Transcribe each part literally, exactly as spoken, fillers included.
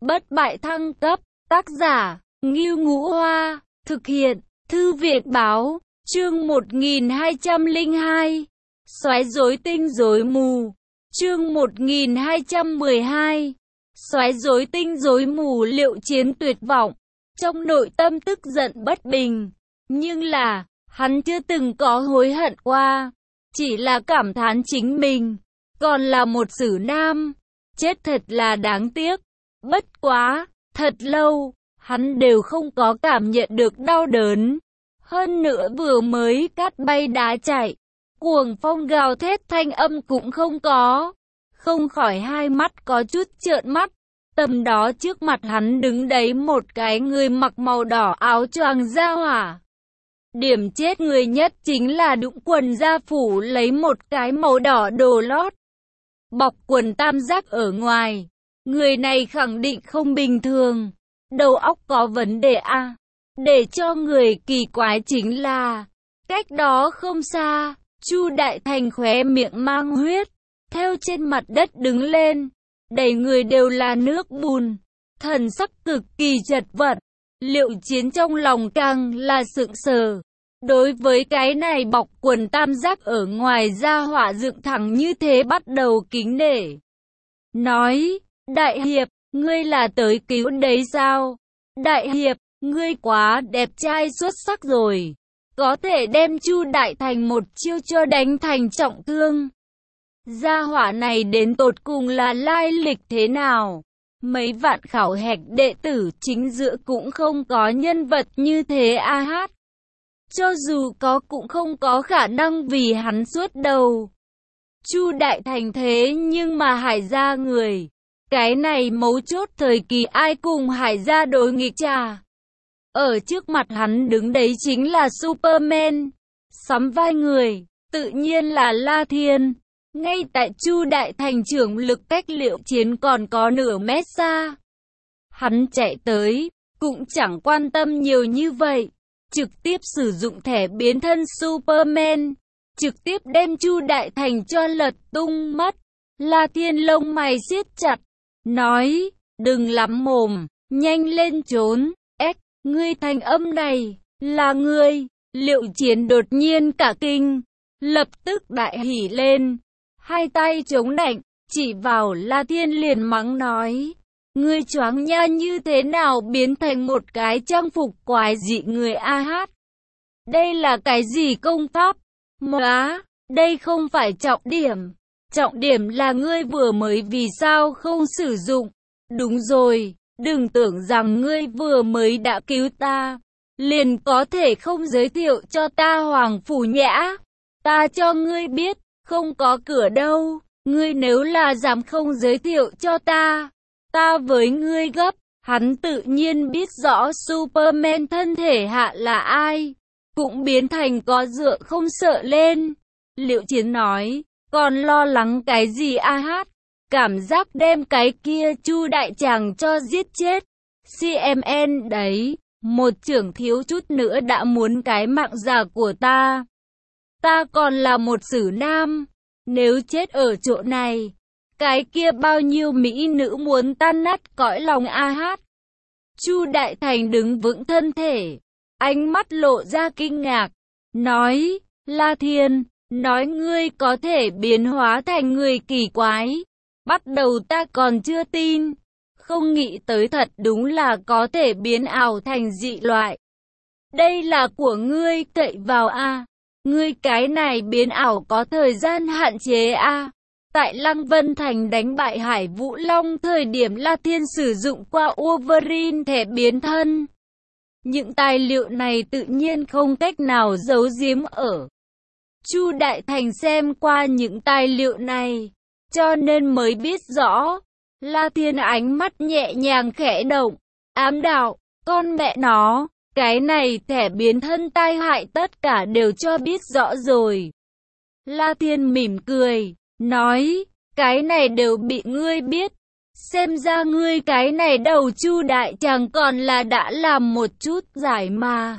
bất bại thăng cấp, tác giả, Ngưu Ngũ Hoa, thực hiện, Thư viện báo, chương một nghìn hai trăm lẻ hai, soái rối tinh rối mù, chương một nghìn hai trăm mười hai, soái rối tinh rối mù. Liệu Chiến tuyệt vọng, trong nội tâm tức giận bất bình, nhưng là, hắn chưa từng có hối hận qua, chỉ là cảm thán chính mình, còn là một sử nam, chết thật là đáng tiếc. Bất quá, thật lâu, hắn đều không có cảm nhận được đau đớn. Hơn nữa vừa mới cát bay đá chạy, cuồng phong gào thét thanh âm cũng không có. Không khỏi hai mắt có chút trợn mắt. Tầm đó trước mặt hắn đứng đấy một cái người mặc màu đỏ áo choàng da hỏa. Điểm chết người nhất chính là đũng quần da phủ lấy một cái màu đỏ đồ lót, bọc quần tam giác ở ngoài. Người này khẳng định không bình thường, đầu óc có vấn đề a. À. Để cho người kỳ quái chính là, cách đó không xa, Chu Đại Thành khóe miệng mang huyết, theo trên mặt đất đứng lên, đầy người đều là nước bùn, thần sắc cực kỳ chật vật. Liệu Chiến trong lòng càng là sững sờ. Đối với cái này bọc quần tam giác ở ngoài da hỏa dựng thẳng như thế bắt đầu kính nể. Nói, Đại Hiệp, ngươi là tới cứu đấy sao? Đại Hiệp, ngươi quá đẹp trai xuất sắc rồi, có thể đem Chu Đại Thành một chiêu cho đánh thành trọng thương. Gia hỏa này đến tột cùng là lai lịch thế nào? Mấy vạn khảo hạch đệ tử chính giữa cũng không có nhân vật như thế a hát. Cho dù có cũng không có khả năng vì hắn suốt đầu. Chu Đại Thành thế nhưng mà Hải gia người. Cái này mấu chốt thời kỳ ai cùng Hải gia đối nghịch trà. Ở trước mặt hắn đứng đấy chính là Superman. Sắm vai người, tự nhiên là La Thiên. Ngay tại Chu Đại Thành trưởng lực cách Liệu Chiến còn có nửa mét xa. Hắn chạy tới, cũng chẳng quan tâm nhiều như vậy. Trực tiếp sử dụng thẻ biến thân Superman, trực tiếp đem Chu Đại Thành cho lật tung mất. La Thiên lông mày siết chặt, nói, đừng lắm mồm, nhanh lên trốn. Ếch, ngươi thanh âm này, là ngươi. Liệu Chiến đột nhiên cả kinh, lập tức đại hỉ lên, hai tay chống nạnh, chỉ vào La Thiên liền mắng nói, ngươi choáng nha, như thế nào biến thành một cái trang phục quái dị người a hát? Đây là cái gì công pháp? Móa, đây không phải trọng điểm. Trọng điểm là ngươi vừa mới vì sao không sử dụng. Đúng rồi, đừng tưởng rằng ngươi vừa mới đã cứu ta, liền có thể không giới thiệu cho ta Hoàng Phủ Nhã. Ta cho ngươi biết, không có cửa đâu. Ngươi nếu là dám không giới thiệu cho ta, ta với ngươi gấp. Hắn tự nhiên biết rõ Superman thân thể hạ là ai, cũng biến thành có dựa không sợ lên. Liệu Chiến nói, còn lo lắng cái gì a hát? Cảm giác đem cái kia Chu Đại Tràng cho giết chết. xê em en đấy, một trưởng thiếu chút nữa đã muốn cái mạng già của ta. Ta còn là một sử nam, nếu chết ở chỗ này, cái kia bao nhiêu mỹ nữ muốn tan nát cõi lòng a hát. Chu Đại Thành đứng vững thân thể, ánh mắt lộ ra kinh ngạc, nói, La Thiên, nói ngươi có thể biến hóa thành người kỳ quái. Bắt đầu ta còn chưa tin, không nghĩ tới thật đúng là có thể biến ảo thành dị loại. Đây là của ngươi cậy vào a. Ngươi cái này biến ảo có thời gian hạn chế a. Tại Lăng Vân Thành đánh bại Hải Vũ Long thời điểm La Thiên sử dụng qua Wolverine thẻ biến thân. Những tài liệu này tự nhiên không cách nào giấu giếm ở. Chu Đại Thành xem qua những tài liệu này, cho nên mới biết rõ. La Thiên ánh mắt nhẹ nhàng khẽ động, ám đạo, con mẹ nó, cái này thẻ biến thân tai hại tất cả đều cho biết rõ rồi. La Thiên mỉm cười, nói, cái này đều bị ngươi biết. Xem ra ngươi cái này đầu Chu Đại Tràng còn là đã làm một chút giải mà.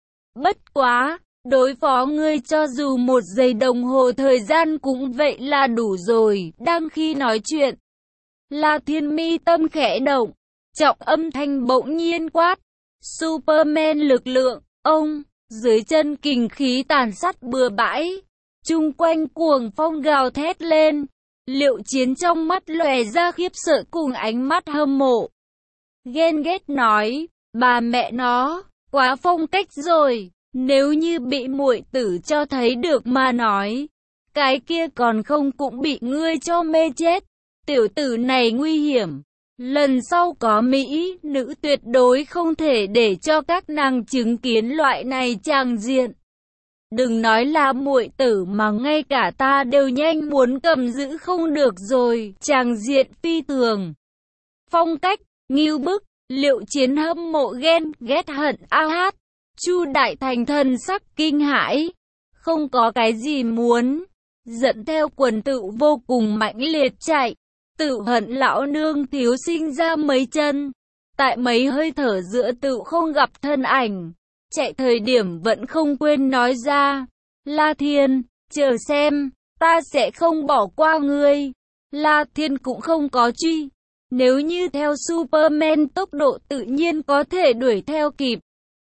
Bất quá, đối phó ngươi cho dù một giây đồng hồ thời gian cũng vậy là đủ rồi. Đang khi nói chuyện, La Thiên mi tâm khẽ động, trọng âm thanh bỗng nhiên quát. Superman lực lượng, ông, dưới chân kình khí tàn sát bừa bãi. Chung quanh cuồng phong gào thét lên. Liệu Chiến trong mắt lòe ra khiếp sợ cùng ánh mắt hâm mộ. Ghen ghét nói, bà mẹ nó, quá phong cách rồi, nếu như bị muội tử cho thấy được mà nói, cái kia còn không cũng bị ngươi cho mê chết. Tiểu tử này nguy hiểm, lần sau có mỹ nữ tuyệt đối không thể để cho các nàng chứng kiến loại này tràng diện. Đừng nói là muội tử mà ngay cả ta đều nhanh muốn cầm giữ không được rồi, tràng diện phi thường. Phong cách, ngưu bức, Liệu Chiến hâm mộ ghen, ghét hận a hát. Chu Đại Thành thần sắc kinh hãi, không có cái gì muốn, dẫn theo quần tự vô cùng mãnh liệt chạy. Tự hận lão nương thiếu sinh ra mấy chân, tại mấy hơi thở giữa tự không gặp thân ảnh. Chạy thời điểm vẫn không quên nói ra, La Thiên, chờ xem, ta sẽ không bỏ qua ngươi. La Thiên cũng không có truy, nếu như theo Superman tốc độ tự nhiên có thể đuổi theo kịp.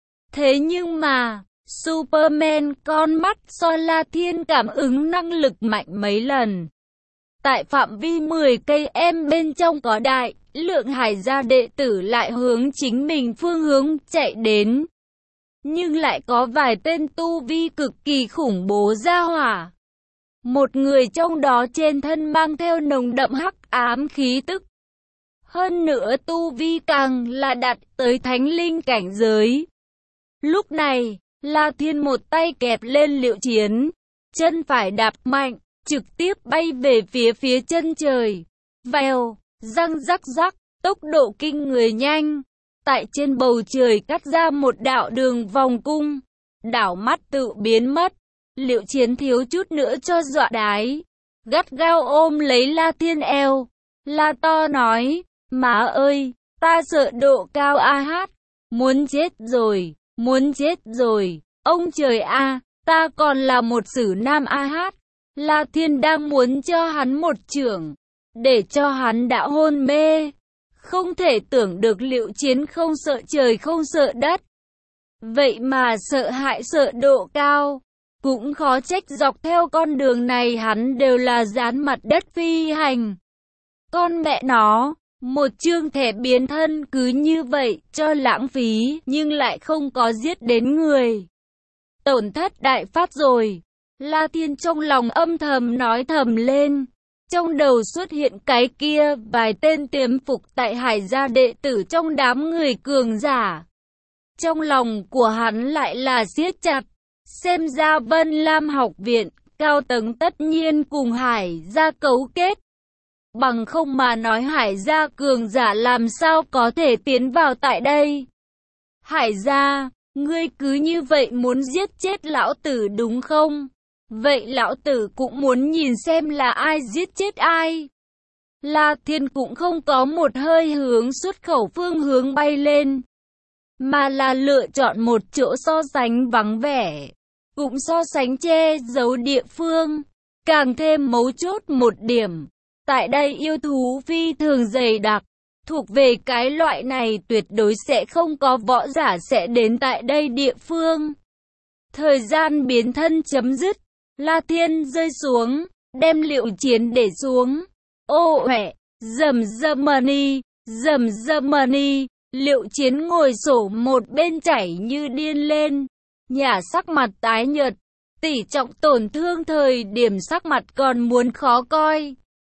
Thế nhưng mà, Superman con mắt so La Thiên cảm ứng năng lực mạnh mấy lần. Tại phạm vi mười cây em bên trong có đại lượng Hải gia đệ tử lại hướng chính mình phương hướng chạy đến. Nhưng lại có vài tên tu vi cực kỳ khủng bố ra hỏa. Một người trong đó trên thân mang theo nồng đậm hắc ám khí tức. Hơn nữa tu vi càng là đạt tới thánh linh cảnh giới. Lúc này, La Thiên một tay kẹp lên Liệu Chiến, chân phải đạp mạnh, trực tiếp bay về phía phía chân trời. Vèo, răng rắc rắc, tốc độ kinh người nhanh. Tại trên bầu trời cắt ra một đạo đường vòng cung, đảo mắt tự biến mất. Liệu Chiến thiếu chút nữa cho dọa đái, gắt gao ôm lấy La Thiên eo, la to nói, má ơi, ta sợ độ cao a hát, muốn chết rồi, muốn chết rồi, ông trời a, ta còn là một sử nam a hát. La Thiên đang muốn cho hắn một chưởng, để cho hắn đã hôn mê. Không thể tưởng được Liệu Chiến không sợ trời không sợ đất. Vậy mà sợ hãi sợ độ cao. Cũng khó trách dọc theo con đường này hắn đều là dán mặt đất phi hành. Con mẹ nó, một chương thẻ biến thân cứ như vậy cho lãng phí nhưng lại không có giết đến người. Tổn thất đại phát rồi. La Thiên trong lòng âm thầm nói thầm lên. Trong đầu xuất hiện cái kia vài tên tiềm phục tại Hải gia đệ tử trong đám người cường giả. Trong lòng của hắn lại là siết chặt. Xem ra Vân Lam học viện, cao tầng tất nhiên cùng Hải gia cấu kết. Bằng không mà nói Hải gia cường giả làm sao có thể tiến vào tại đây. Hải gia, ngươi cứ như vậy muốn giết chết lão tử đúng không? Vậy lão tử cũng muốn nhìn xem là ai giết chết ai. La Thiên cũng không có một hơi hướng xuất khẩu phương hướng bay lên, mà là lựa chọn một chỗ so sánh vắng vẻ, cũng so sánh che giấu địa phương. Càng thêm mấu chốt một điểm, tại đây yêu thú phi thường dày đặc, thuộc về cái loại này tuyệt đối sẽ không có võ giả sẽ đến tại đây địa phương. Thời gian biến thân chấm dứt, La Thiên rơi xuống, đem Liệu Chiến để xuống. Ô hẹ, rầm rầm money, rầm rầm money. Liệu Chiến ngồi sổ một bên chảy như điên lên, nhả sắc mặt tái nhợt, tỷ trọng tổn thương thời điểm sắc mặt còn muốn khó coi.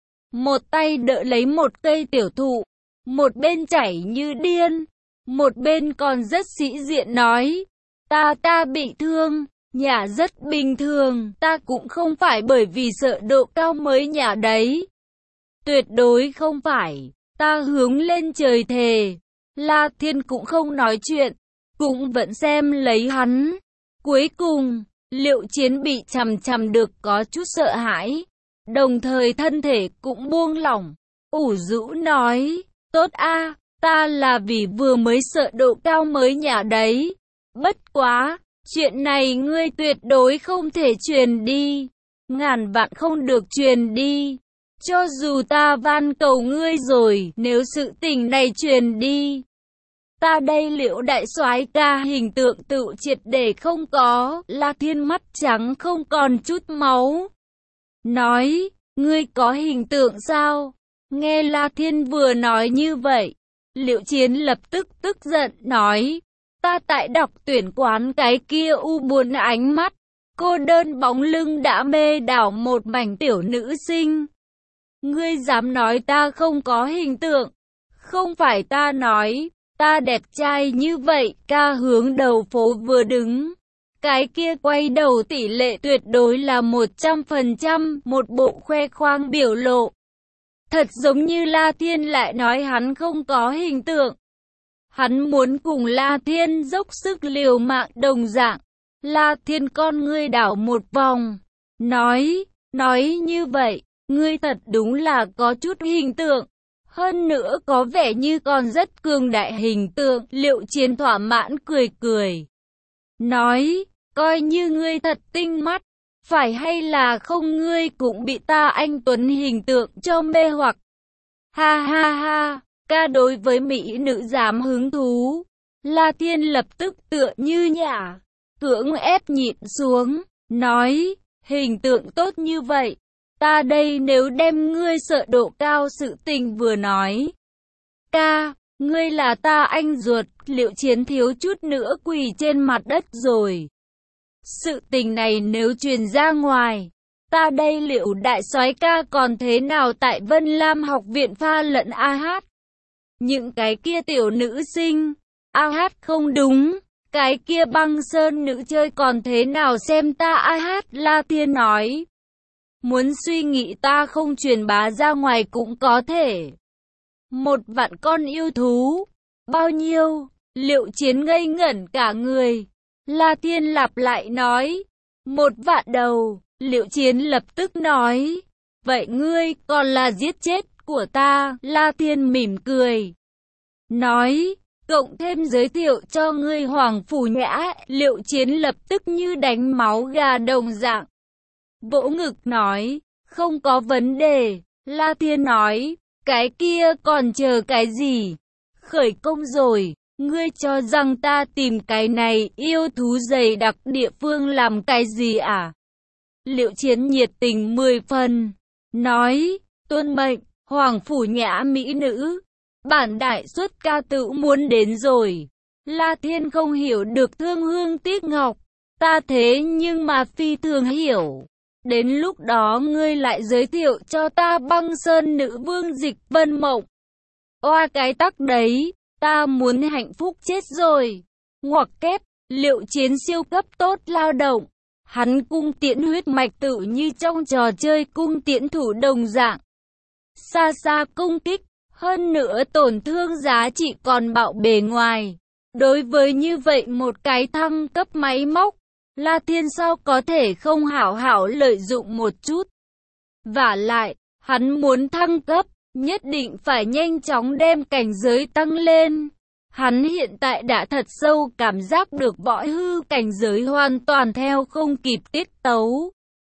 Một tay đỡ lấy một cây tiểu thụ, một bên chảy như điên, một bên còn rất sĩ diện nói, ta ta bị thương, nhả rất bình thường, ta cũng không phải bởi vì sợ độ cao mới nhả đấy. Tuyệt đối không phải, ta hướng lên trời thề. La Thiên cũng không nói chuyện, cũng vẫn xem lấy hắn. Cuối cùng, Liệu Chiến bị chằm chằm được có chút sợ hãi, đồng thời thân thể cũng buông lỏng, ủ rũ nói, tốt a, ta là vì vừa mới sợ độ cao mới nhả đấy. Bất quá, chuyện này ngươi tuyệt đối không thể truyền đi, ngàn vạn không được truyền đi. cho dù ta van cầu ngươi rồi, nếu sự tình này truyền đi, ta đây Liễu đại soái ca hình tượng tự triệt để không có. La Thiên mắt trắng không còn chút máu, nói, ngươi có hình tượng sao? Nghe La Thiên vừa nói như vậy, Liễu Chiến lập tức tức giận, nói, ta tại đọc tuyển quán cái kia u buồn ánh mắt, cô đơn bóng lưng đã mê đảo một mảnh tiểu nữ sinh. Ngươi dám nói ta không có hình tượng? Không phải ta nói, ta đẹp trai như vậy. Ca hướng đầu phố vừa đứng, cái kia quay đầu tỷ lệ tuyệt đối là một trăm phần trăm, một bộ khoe khoang biểu lộ. Thật giống như La Thiên lại nói hắn không có hình tượng. Hắn muốn cùng La Thiên dốc sức liều mạng đồng dạng. La Thiên con ngươi đảo một vòng, nói, nói như vậy, ngươi thật đúng là có chút hình tượng. Hơn nữa có vẻ như còn rất cường đại hình tượng. Liễu Chiến thỏa mãn cười cười, nói, coi như ngươi thật tinh mắt, phải hay là không ngươi cũng bị ta anh tuấn hình tượng cho mê hoặc. Ha ha ha, ca đối với mỹ nữ dám hứng thú. La Thiên lập tức tựa như nhả, cưỡng ép nhịn xuống, nói, hình tượng tốt như vậy, ta đây nếu đem ngươi sợ độ cao sự tình vừa nói. Ca, ngươi là ta anh ruột. Liễu Chiến thiếu chút nữa quỳ trên mặt đất rồi. Sự tình này nếu truyền ra ngoài, ta đây Liễu đại soái ca còn thế nào tại Vân Lam học viện pha lẫn a hát? Những cái kia tiểu nữ sinh, a hát không đúng, cái kia băng sơn nữ chơi còn thế nào xem ta a hát? La Thiên nói, muốn suy nghĩ ta không truyền bá ra ngoài cũng có thể. Một vạn con yêu thú, bao nhiêu? Liễu Chiến ngây ngẩn cả người. La Thiên lặp lại nói, một vạn đầu. Liễu Chiến lập tức nói, vậy ngươi còn là giết chết của ta. La Thiên mỉm cười, nói, cộng thêm giới thiệu cho ngươi Hoàng Phủ Nhã. Liễu Chiến lập tức như đánh máu gà đồng dạng, vỗ ngực nói, không có vấn đề. La Thiên nói, cái kia còn chờ cái gì? Khởi công rồi. Ngươi cho rằng ta tìm cái này yêu thú dày đặc địa phương làm cái gì à? Liễu Chiến nhiệt tình mười phần, nói, tuân mệnh, Hoàng Phủ Nhã mỹ nữ, bản đại xuất ca tự muốn đến rồi. La Thiên không hiểu được thương hương tiếc ngọc, ta thế nhưng mà phi thường hiểu. Đến lúc đó ngươi lại giới thiệu cho ta băng sơn nữ vương Dịch Vân Mộng. Oa cái tắc đấy, ta muốn hạnh phúc chết rồi. Ngoặc kép, Liễu Chiến siêu cấp tốt lao động. Hắn cung tiễn huyết mạch tự như trong trò chơi cung tiễn thủ đồng dạng. Xa xa công kích, hơn nữa tổn thương giá trị còn bạo bề ngoài. Đối với như vậy một cái thăng cấp máy móc, La Thiên sao có thể không hảo hảo lợi dụng một chút. Vả lại, hắn muốn thăng cấp, nhất định phải nhanh chóng đem cảnh giới tăng lên. Hắn hiện tại đã thật sâu cảm giác được võ hư cảnh giới hoàn toàn theo không kịp tiết tấu.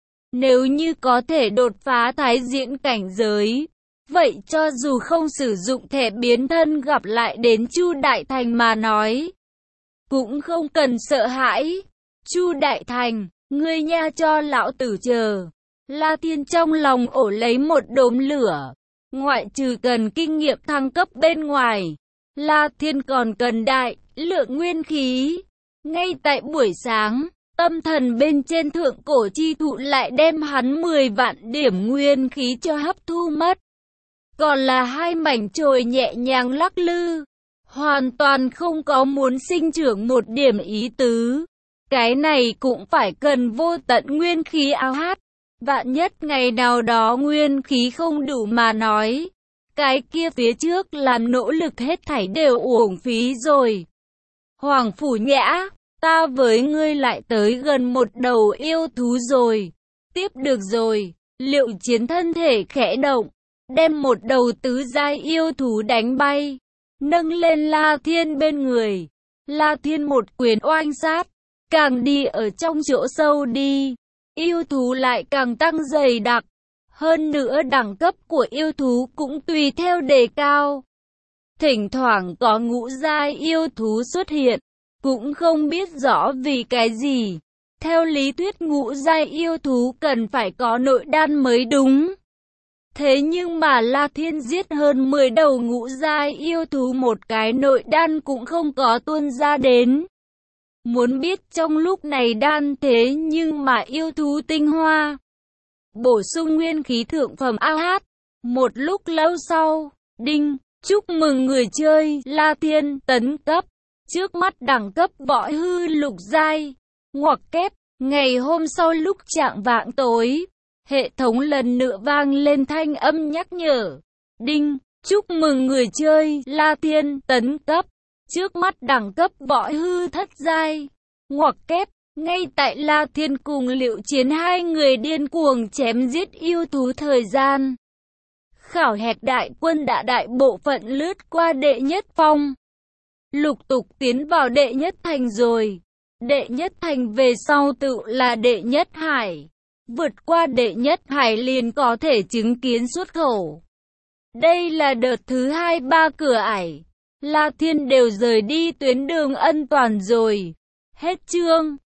Nếu như có thể đột phá thái diễn cảnh giới, vậy cho dù không sử dụng thẻ biến thân gặp lại đến Chu Đại Thành mà nói, cũng không cần sợ hãi. Chu Đại Thành, ngươi nha cho lão tử chờ. La Thiên trong lòng ổ lấy một đốm lửa. Ngoại trừ cần kinh nghiệm thăng cấp bên ngoài, La Thiên còn cần đại lượng nguyên khí. Ngay tại buổi sáng, tâm thần bên trên thượng cổ chi thụ lại đem hắn mười vạn điểm nguyên khí cho hấp thu mất. Còn là hai mảnh chồi nhẹ nhàng lắc lư, hoàn toàn không có muốn sinh trưởng một điểm ý tứ. Cái này cũng phải cần vô tận nguyên khí áo hát. Vạn nhất ngày nào đó nguyên khí không đủ mà nói, cái kia phía trước làm nỗ lực hết thảy đều uổng phí rồi. Hoàng Phủ Nhã, ta với ngươi lại tới gần một đầu yêu thú rồi. Tiếp được rồi. Liễu Chiến thân thể khẽ động, đem một đầu tứ giai yêu thú đánh bay, nâng lên La Thiên bên người. La Thiên một quyền oanh sát, càng đi ở trong chỗ sâu đi, yêu thú lại càng tăng dày đặc. Hơn nữa đẳng cấp của yêu thú cũng tùy theo đề cao. Thỉnh thoảng có ngũ giai yêu thú xuất hiện, cũng không biết rõ vì cái gì. Theo lý thuyết ngũ giai yêu thú cần phải có nội đan mới đúng. Thế nhưng mà La Thiên giết hơn mười đầu ngũ giai yêu thú một cái nội đan cũng không có tuôn ra đến. Muốn biết trong lúc này đan thế nhưng mà yêu thú tinh hoa. Bổ sung nguyên khí thượng phẩm a hát. Một lúc lâu sau, đinh, chúc mừng người chơi, La Thiên, tấn cấp. Trước mắt đẳng cấp võ hư lục giai. Ngoặc kép, ngày hôm sau lúc chạng vạng tối, hệ thống lần nữa vang lên thanh âm nhắc nhở. Đinh, chúc mừng người chơi, La Thiên, tấn cấp. Trước mắt đẳng cấp võ hư thất giai. Ngoặc kép, ngay tại La Thiên cùng Liệu Chiến hai người điên cuồng chém giết yêu thú thời gian. Khảo hạch đại quân đã đại bộ phận lướt qua đệ nhất phong. Lục tục tiến vào đệ nhất thành rồi. Đệ nhất thành về sau tự là đệ nhất hải. Vượt qua đệ nhất hải liền có thể chứng kiến xuất khẩu. Đây là đợt thứ hai ba cửa ải. La Thiên đều rời đi tuyến đường an toàn rồi. Hết chương.